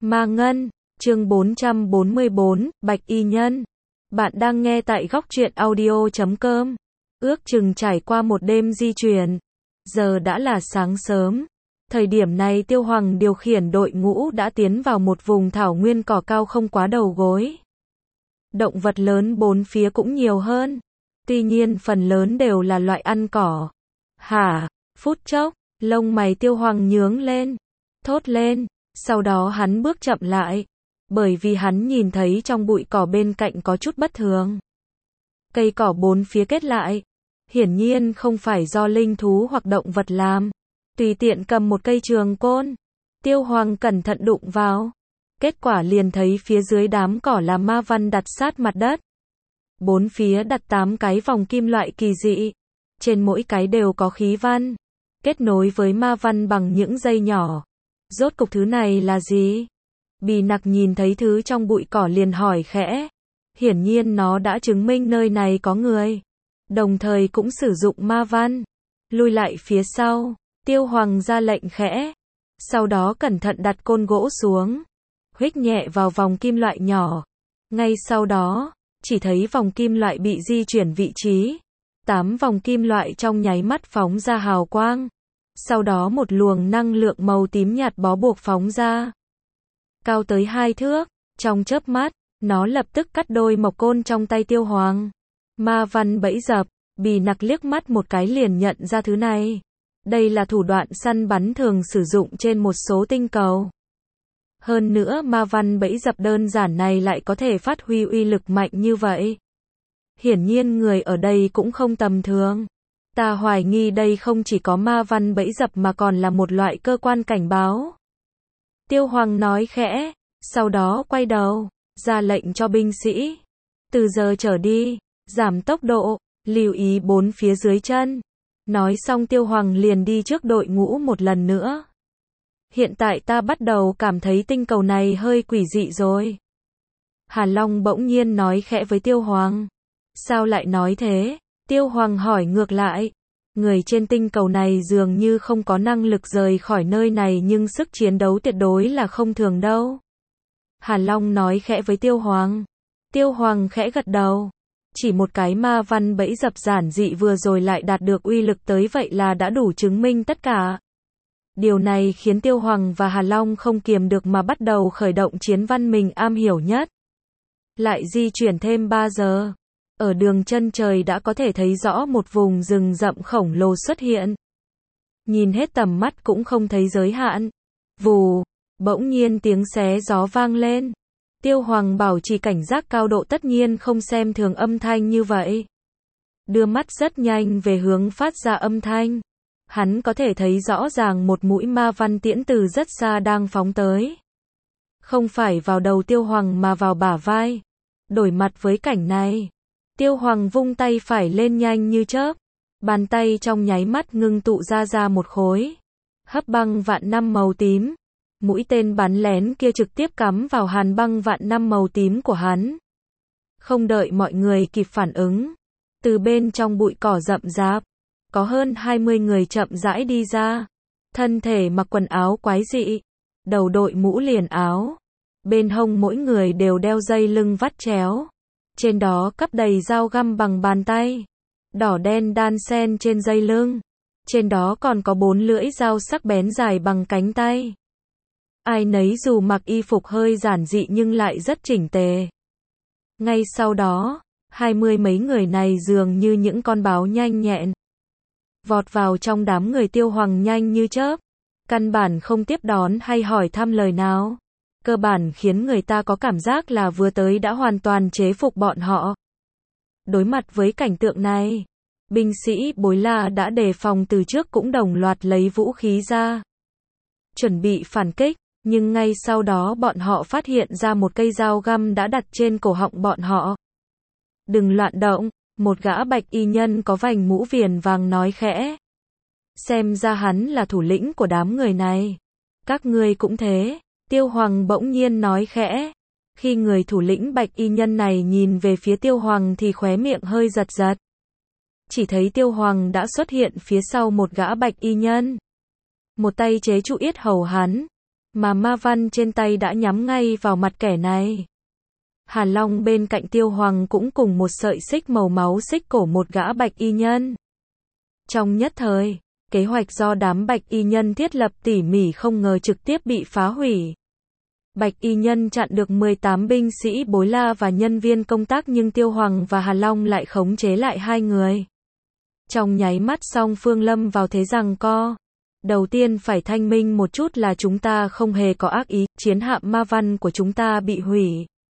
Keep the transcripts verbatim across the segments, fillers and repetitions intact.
Ma Ngân, chương bốn trăm bốn mươi bốn, Bạch Y Nhân. Bạn đang nghe tại góc truyện audio chấm com. Ước chừng trải qua một đêm di chuyển. Giờ đã là sáng sớm. Thời điểm này Tiêu Hoàng điều khiển đội ngũ đã tiến vào một vùng thảo nguyên cỏ cao không quá đầu gối. Động vật lớn bốn phía cũng nhiều hơn. Tuy nhiên phần lớn đều là loại ăn cỏ. Hả? Phút chốc, lông mày Tiêu Hoàng nhướng lên. Thốt lên. Sau đó hắn bước chậm lại. Bởi vì hắn nhìn thấy trong bụi cỏ bên cạnh có chút bất thường. Cây cỏ bốn phía kết lại. Hiển nhiên không phải do linh thú hoặc động vật làm. Tùy tiện cầm một cây trường côn. Tiêu Hoàng cẩn thận đụng vào. Kết quả liền thấy phía dưới đám cỏ là ma văn đặt sát mặt đất. Bốn phía đặt tám cái vòng kim loại kỳ dị. Trên mỗi cái đều có khí văn. Kết nối với ma văn bằng những dây nhỏ. Rốt cục thứ này là gì? Bì Nặc nhìn thấy thứ trong bụi cỏ liền hỏi khẽ. Hiển nhiên nó đã chứng minh nơi này có người. Đồng thời cũng sử dụng ma văn. Lui lại phía sau. Tiêu Hoàng ra lệnh khẽ. Sau đó cẩn thận đặt côn gỗ xuống. Huých nhẹ vào vòng kim loại nhỏ. Ngay sau đó, chỉ thấy vòng kim loại bị di chuyển vị trí. Tám vòng kim loại trong nháy mắt phóng ra hào quang. Sau đó một luồng năng lượng màu tím nhạt bó buộc phóng ra. Cao tới hai thước, trong chớp mắt, nó lập tức cắt đôi mộc côn trong tay Tiêu Hoàng. Ma văn bẫy dập, Bì Nặc liếc mắt một cái liền nhận ra thứ này. Đây là thủ đoạn săn bắn thường sử dụng trên một số tinh cầu. Hơn nữa ma văn bẫy dập đơn giản này lại có thể phát huy uy lực mạnh như vậy. Hiển nhiên người ở đây cũng không tầm thường. Ta hoài nghi đây không chỉ có ma văn bẫy dập mà còn là một loại cơ quan cảnh báo. Tiêu Hoàng nói khẽ, sau đó quay đầu, ra lệnh cho binh sĩ. Từ giờ trở đi, giảm tốc độ, lưu ý bốn phía dưới chân. Nói xong Tiêu Hoàng liền đi trước đội ngũ một lần nữa. Hiện tại ta bắt đầu cảm thấy tinh cầu này hơi quỷ dị rồi. Hà Long bỗng nhiên nói khẽ với Tiêu Hoàng. Sao lại nói thế? Tiêu Hoàng hỏi ngược lại. Người trên tinh cầu này dường như không có năng lực rời khỏi nơi này nhưng sức chiến đấu tuyệt đối là không thường đâu. Hà Long nói khẽ với Tiêu Hoàng. Tiêu Hoàng khẽ gật đầu. Chỉ một cái ma văn bẫy dập giản dị vừa rồi lại đạt được uy lực tới vậy là đã đủ chứng minh tất cả. Điều này khiến Tiêu Hoàng và Hà Long không kiềm được mà bắt đầu khởi động chiến văn mình am hiểu nhất. Lại di chuyển thêm ba giờ. Ở đường chân trời đã có thể thấy rõ một vùng rừng rậm khổng lồ xuất hiện. Nhìn hết tầm mắt cũng không thấy giới hạn. Vù, bỗng nhiên tiếng xé gió vang lên. Tiêu Hoàng bảo trì cảnh giác cao độ tất nhiên không xem thường âm thanh như vậy. Đưa mắt rất nhanh về hướng phát ra âm thanh. Hắn có thể thấy rõ ràng một mũi ma văn tiễn từ rất xa đang phóng tới. Không phải vào đầu Tiêu Hoàng mà vào bả vai. Đổi mặt với cảnh này. Tiêu Hoàng vung tay phải lên nhanh như chớp. Bàn tay trong nháy mắt ngưng tụ ra ra một khối. Hấp băng vạn năm màu tím. Mũi tên bắn lén kia trực tiếp cắm vào hàn băng vạn năm màu tím của hắn. Không đợi mọi người kịp phản ứng. Từ bên trong bụi cỏ rậm rạp. Có hơn hai mươi người chậm rãi đi ra. Thân thể mặc quần áo quái dị. Đầu đội mũ liền áo. Bên hông mỗi người đều đeo dây lưng vắt chéo. Trên đó cắp đầy dao găm bằng bàn tay. Đỏ đen đan xen trên dây lưng. Trên đó còn có bốn lưỡi dao sắc bén dài bằng cánh tay. Ai nấy dù mặc y phục hơi giản dị nhưng lại rất chỉnh tề. Ngay sau đó, hai mươi mấy người này dường như những con báo nhanh nhẹn. Vọt vào trong đám người Tiêu Hoàng nhanh như chớp. Căn bản không tiếp đón hay hỏi thăm lời nào. Cơ bản khiến người ta có cảm giác là vừa tới đã hoàn toàn chế phục bọn họ. Đối mặt với cảnh tượng này, binh sĩ Bối La đã đề phòng từ trước cũng đồng loạt lấy vũ khí ra. Chuẩn bị phản kích, nhưng ngay sau đó bọn họ phát hiện ra một cây dao găm đã đặt trên cổ họng bọn họ. Đừng loạn động, một gã bạch y nhân có vành mũ viền vàng nói khẽ. Xem ra hắn là thủ lĩnh của đám người này. Các ngươi cũng thế. Tiêu Hoàng bỗng nhiên nói khẽ. Khi người thủ lĩnh bạch y nhân này nhìn về phía Tiêu Hoàng thì khóe miệng hơi giật giật. Chỉ thấy Tiêu Hoàng đã xuất hiện phía sau một gã bạch y nhân. Một tay chế trụ yết hầu hắn. mà ma văn trên tay đã nhắm ngay vào mặt kẻ này. Hà Long bên cạnh Tiêu Hoàng cũng cùng một sợi xích màu máu xích cổ một gã bạch y nhân. Trong nhất thời, kế hoạch do đám bạch y nhân thiết lập tỉ mỉ không ngờ trực tiếp bị phá hủy. Bạch y nhân chặn được mười tám binh sĩ Bối La và nhân viên công tác nhưng Tiêu Hoàng và Hà Long lại khống chế lại hai người. Trong nháy mắt song phương lâm vào thế giằng co. Đầu tiên phải thanh minh một chút là chúng ta không hề có ác ý, chiến hạm ma văn của chúng ta bị hủy.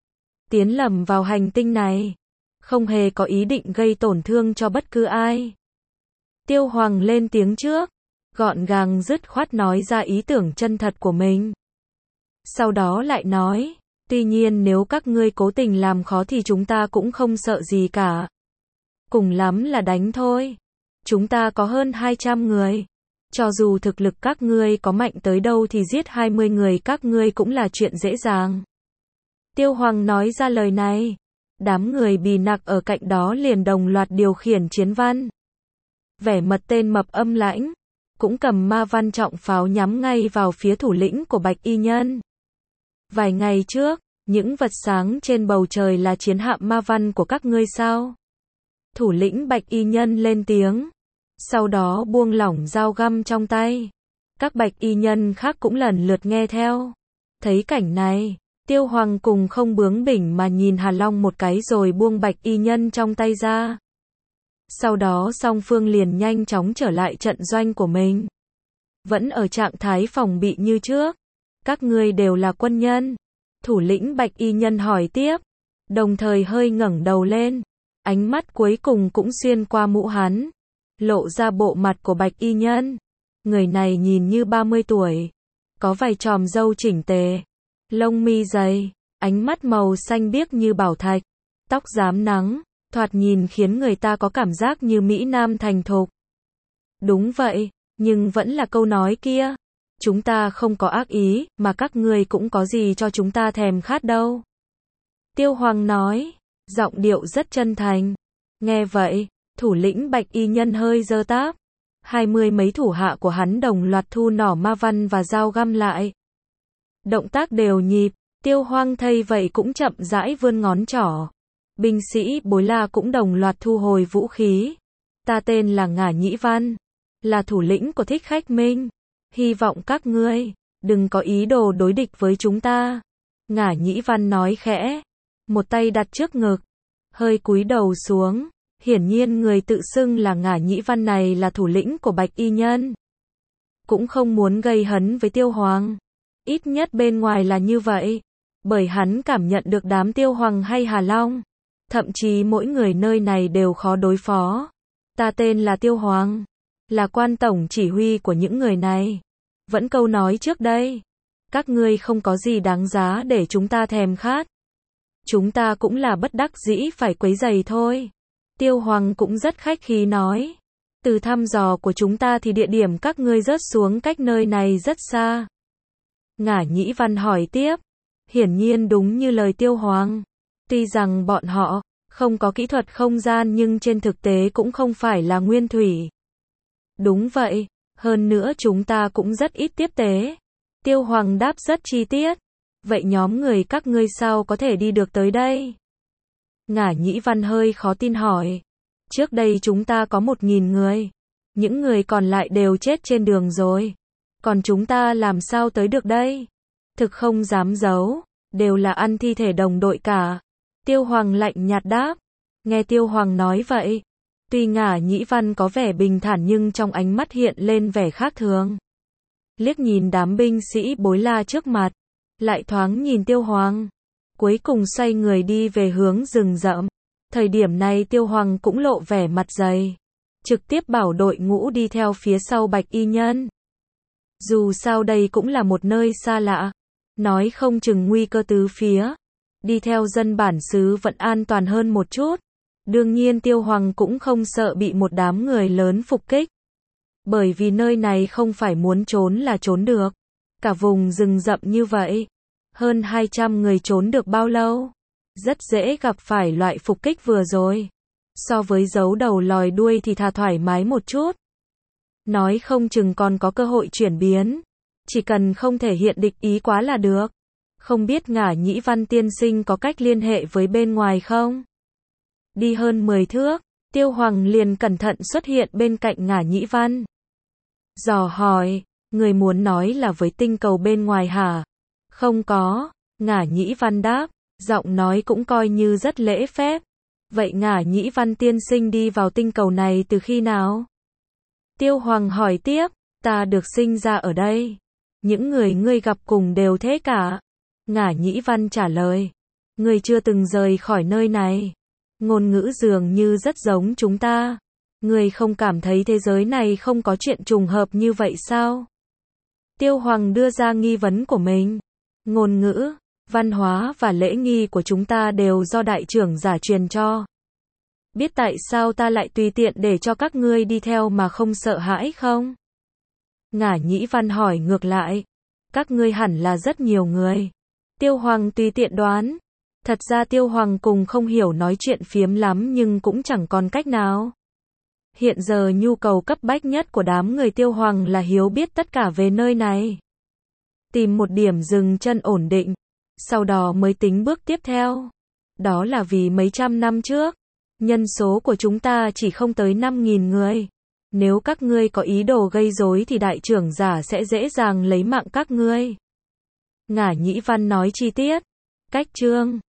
Tiến lầm vào hành tinh này, không hề có ý định gây tổn thương cho bất cứ ai. Tiêu Hoàng lên tiếng trước, gọn gàng dứt khoát nói ra ý tưởng chân thật của mình. Sau đó lại nói, tuy nhiên nếu các ngươi cố tình làm khó thì chúng ta cũng không sợ gì cả. Cùng lắm là đánh thôi. Chúng ta có hơn hai trăm người. Cho dù thực lực các ngươi có mạnh tới đâu thì giết hai mươi người các ngươi cũng là chuyện dễ dàng. Tiêu Hoàng nói ra lời này. Đám người bì nặc ở cạnh đó liền đồng loạt điều khiển chiến văn. Vẻ mặt tên mập âm lãnh, cũng cầm ma văn trọng pháo nhắm ngay vào phía thủ lĩnh của bạch y nhân. Vài ngày trước, những vật sáng trên bầu trời là chiến hạm ma văn của các ngươi sao? Thủ lĩnh bạch y nhân lên tiếng. Sau đó buông lỏng dao găm trong tay. Các bạch y nhân khác cũng lần lượt nghe theo. Thấy cảnh này, Tiêu Hoàng cùng không bướng bỉnh mà nhìn Hà Long một cái rồi buông bạch y nhân trong tay ra. Sau đó song phương liền nhanh chóng trở lại trận doanh của mình. Vẫn ở trạng thái phòng bị như trước. Các ngươi đều là quân nhân. Thủ lĩnh bạch y nhân hỏi tiếp. Đồng thời hơi ngẩng đầu lên. Ánh mắt cuối cùng cũng xuyên qua mũ hắn. Lộ ra bộ mặt của bạch y nhân. Người này nhìn như ba mươi tuổi. Có vài chòm râu chỉnh tề. Lông mi dày. Ánh mắt màu xanh biếc như bảo thạch. Tóc rám nắng. Thoạt nhìn khiến người ta có cảm giác như Mỹ Nam thành thục. Đúng vậy, nhưng vẫn là câu nói kia. Chúng ta không có ác ý, mà các ngươi cũng có gì cho chúng ta thèm khát đâu. Tiêu Hoàng nói, giọng điệu rất chân thành. Nghe vậy, thủ lĩnh bạch y nhân hơi giơ táp. Hai mươi mấy thủ hạ của hắn đồng loạt thu nỏ ma văn và dao găm lại. Động tác đều nhịp, Tiêu Hoàng thay vậy cũng chậm rãi vươn ngón trỏ. Binh sĩ Bối La cũng đồng loạt thu hồi vũ khí. Ta tên là Ngả Nhĩ Văn, là thủ lĩnh của Thích Khách Minh. Hy vọng các ngươi đừng có ý đồ đối địch với chúng ta. Ngả Nhĩ Văn nói khẽ, một tay đặt trước ngực, hơi cúi đầu xuống. Hiển nhiên người tự xưng là Ngả Nhĩ Văn này là thủ lĩnh của bạch y nhân. Cũng không muốn gây hấn với Tiêu Hoàng. Ít nhất bên ngoài là như vậy. Bởi hắn cảm nhận được đám Tiêu Hoàng hay Hà Long. Thậm chí mỗi người nơi này đều khó đối phó. Ta tên là Tiêu Hoàng, là quan tổng chỉ huy của những người này. Vẫn câu nói trước đây. Các ngươi không có gì đáng giá để chúng ta thèm khát. Chúng ta cũng là bất đắc dĩ phải quấy rầy thôi. Tiêu Hoàng cũng rất khách khí nói. Từ thăm dò của chúng ta thì địa điểm các ngươi rớt xuống cách nơi này rất xa. Ngả Nhĩ Văn hỏi tiếp. Hiển nhiên đúng như lời Tiêu Hoàng. Tuy rằng bọn họ không có kỹ thuật không gian nhưng trên thực tế cũng không phải là nguyên thủy. Đúng vậy, hơn nữa chúng ta cũng rất ít tiếp tế. Tiêu Hoàng đáp rất chi tiết. Vậy nhóm người các ngươi sao có thể đi được tới đây? Ngả Nhĩ Văn hơi khó tin hỏi. Trước đây chúng ta có một nghìn người. Những người còn lại đều chết trên đường rồi. Còn chúng ta làm sao tới được đây? Thực không dám giấu, đều là ăn thi thể đồng đội cả. Tiêu Hoàng lạnh nhạt đáp. Nghe Tiêu Hoàng nói vậy, tuy Ngả Nhĩ Văn có vẻ bình thản nhưng trong ánh mắt hiện lên vẻ khác thường. Liếc nhìn đám binh sĩ Bối La trước mặt, lại thoáng nhìn Tiêu Hoàng, cuối cùng xoay người đi về hướng rừng rậm. Thời điểm này Tiêu Hoàng cũng lộ vẻ mặt dày, trực tiếp bảo đội ngũ đi theo phía sau bạch y nhân. Dù sao đây cũng là một nơi xa lạ, nói không chừng nguy cơ tứ phía. Đi theo dân bản xứ vẫn an toàn hơn một chút. Đương nhiên Tiêu Hoàng cũng không sợ bị một đám người lớn phục kích. Bởi vì nơi này không phải muốn trốn là trốn được. Cả vùng rừng rậm như vậy, hơn hai trăm người trốn được bao lâu? Rất dễ gặp phải loại phục kích vừa rồi. So với giấu đầu lòi đuôi thì thà thoải mái một chút. Nói không chừng còn có cơ hội chuyển biến. Chỉ cần không thể hiện địch ý quá là được. Không biết Ngả Nhĩ Văn tiên sinh có cách liên hệ với bên ngoài không? Đi hơn mười thước, Tiêu Hoàng liền cẩn thận xuất hiện bên cạnh Ngả Nhĩ Văn. Dò hỏi, người muốn nói là với tinh cầu bên ngoài hả? Không có, Ngả Nhĩ Văn đáp, giọng nói cũng coi như rất lễ phép. Vậy Ngả Nhĩ Văn tiên sinh đi vào tinh cầu này từ khi nào? Tiêu Hoàng hỏi tiếp, ta được sinh ra ở đây. Những người ngươi gặp cùng đều thế cả. Ngả Nhĩ Văn trả lời, ngươi chưa từng rời khỏi nơi này. Ngôn ngữ dường như rất giống chúng ta. Ngươi không cảm thấy thế giới này không có chuyện trùng hợp như vậy sao? Tiêu Hoàng đưa ra nghi vấn của mình. Ngôn ngữ, văn hóa và lễ nghi của chúng ta đều do đại trưởng giả truyền cho. Biết tại sao ta lại tùy tiện để cho các ngươi đi theo mà không sợ hãi không? Ngả Nhĩ Văn hỏi ngược lại. Các ngươi hẳn là rất nhiều người. Tiêu Hoàng tùy tiện đoán. Thật ra Tiêu Hoàng cùng không hiểu nói chuyện phiếm lắm nhưng cũng chẳng còn cách nào. Hiện giờ nhu cầu cấp bách nhất của đám người Tiêu Hoàng là hiếu biết tất cả về nơi này. Tìm một điểm dừng chân ổn định. Sau đó mới tính bước tiếp theo. Đó là vì mấy trăm năm trước, nhân số của chúng ta chỉ không tới năm nghìn người. Nếu các ngươi có ý đồ gây rối thì đại trưởng giả sẽ dễ dàng lấy mạng các ngươi. Ngả Nhĩ Văn nói chi tiết. Cách chương